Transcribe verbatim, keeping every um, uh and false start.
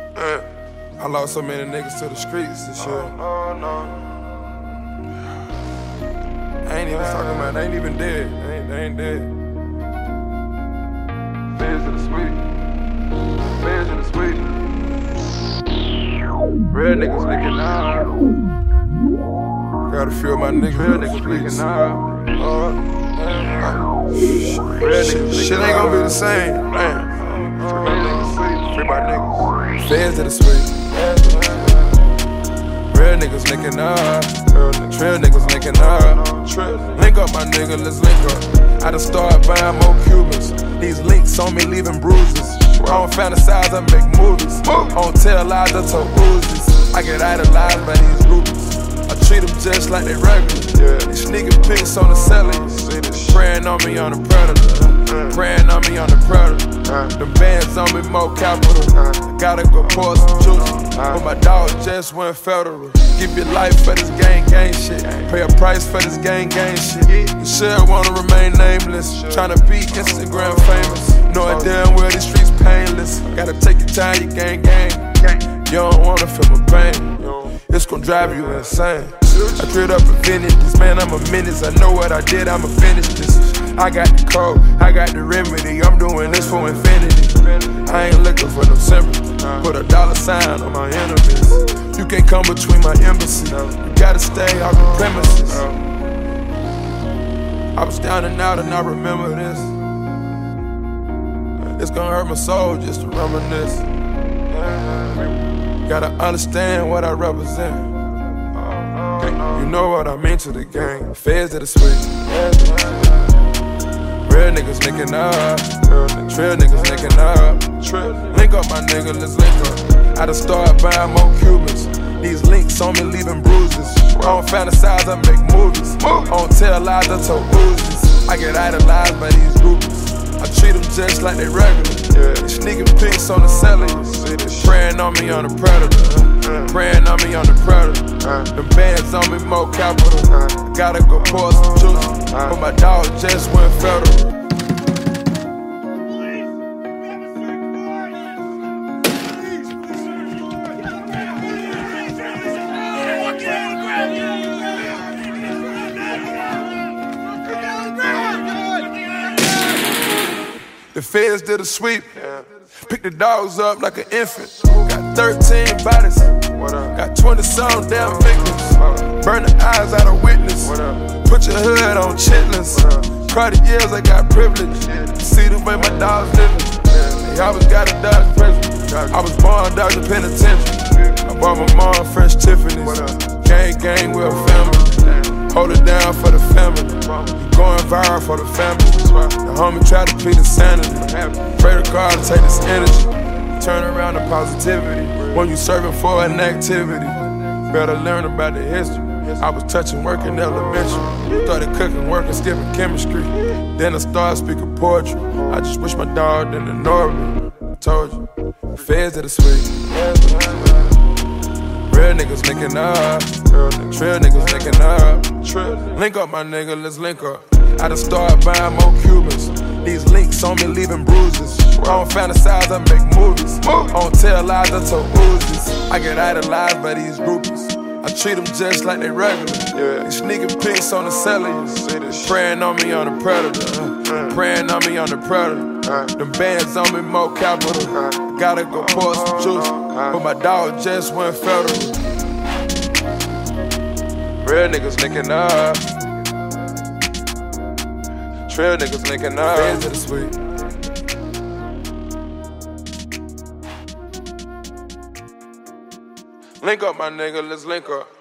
Uh, I lost so many niggas to the streets and shit. Oh, no, no. I ain't even talking about, they ain't even dead. They ain't, they ain't dead. Feds in the sweet. Feds in the sweet. Real niggas licking out. Got a few of my niggas. Real niggas licking out. Uh, Real shit, niggas shit ain't gonna be the same. Man. Real niggas sweet. Free my niggas. Feds to the sweet. Real niggas linking up. Trail niggas linking up. Link up, my nigga, let's link up. I done started buying more Cubans. These links on me leaving bruises. I don't fantasize, I make movies. I don't tell lies, I tell Uzis. I get idolized by these groupies. I treat them just like they regular. These sneaking pics on the celly. Praying on me on the predator. Praying on me on the predator. The bands on me more capital. Gotta go pour some juice. But my dog just went federal. Give your life for this gang gang shit. Pay a price for this gang gang shit. You should wanna remain nameless. Tryna be Instagram famous. Knowing damn well these streets painless. Gotta take your time, you gang gang. You don't wanna feel my pain. It's gon' drive you insane. I drilled up Infinities, man, I'm a menace. I know what I did, I'ma finish this. I got the code, I got the remedy. I'm doing this for infinity. I ain't looking for no sympathy. Put a dollar sign on my enemies. You can't come between my embassy. You gotta stay off the premises. I was down and out and I remember this. It's gonna hurt my soul just to reminisce. Gotta understand what I represent. You know what I mean to the gang. Feds to the sweet. Real niggas linking up. Trail niggas linking up. Link up, my nigga, let's link up. I done started buying more Cubans. These links on me leaving bruises. I don't fantasize, I make movies. I don't tell lies, I tell Uzis. I get idolized by these groupies. I treat them just like they regular. Sneaking pics on the celly. Praying on me on the predator. Praying on me on the predator. The bands on me more capital. Gotta go pour some juice. But my dog just went federal. The feds did a sweep. Picked the dogs up like an infant. Got thirteen bodies. Got twenty some damn victims. Burn the eyes out of witness. Put your hood on chitlins. Cartiers, I got privilege. See the way my dogs living. They always gotta dodge prison. I was born dodging penitentiary. I bought my mom fresh Tiffany's. Gang, gang, we're a family. Hold it down for the family. You going viral for the family. The homie try to plead insanity. Pray to God to take this energy. Turn around to positivity. When you serving for an activity, better learn about the history. I was touching work in elementary. Started cooking, working, skipping chemistry. Then I started speaking poetry. I just wish my dog didn't ignore me. I told you, feds to the sweet. Real niggas linking up. Trail niggas linking up. Link up, my nigga, let's link up. I done started buying more Cubans. These links on me leaving bruises. I don't fantasize, I make movies. I don't tell lies, I tell Uzis. I get idolized by these groupies. I treat them just like they regular. These sneaking pics on the celly. Praying on me on the predator. Praying on me on the predator. Them bands on me more capital. Gotta go pour some juice. But my dog just went federal. Real niggas linking up. Trail niggas linking up. Feds to the sweet. Link up, my nigga, let's link up.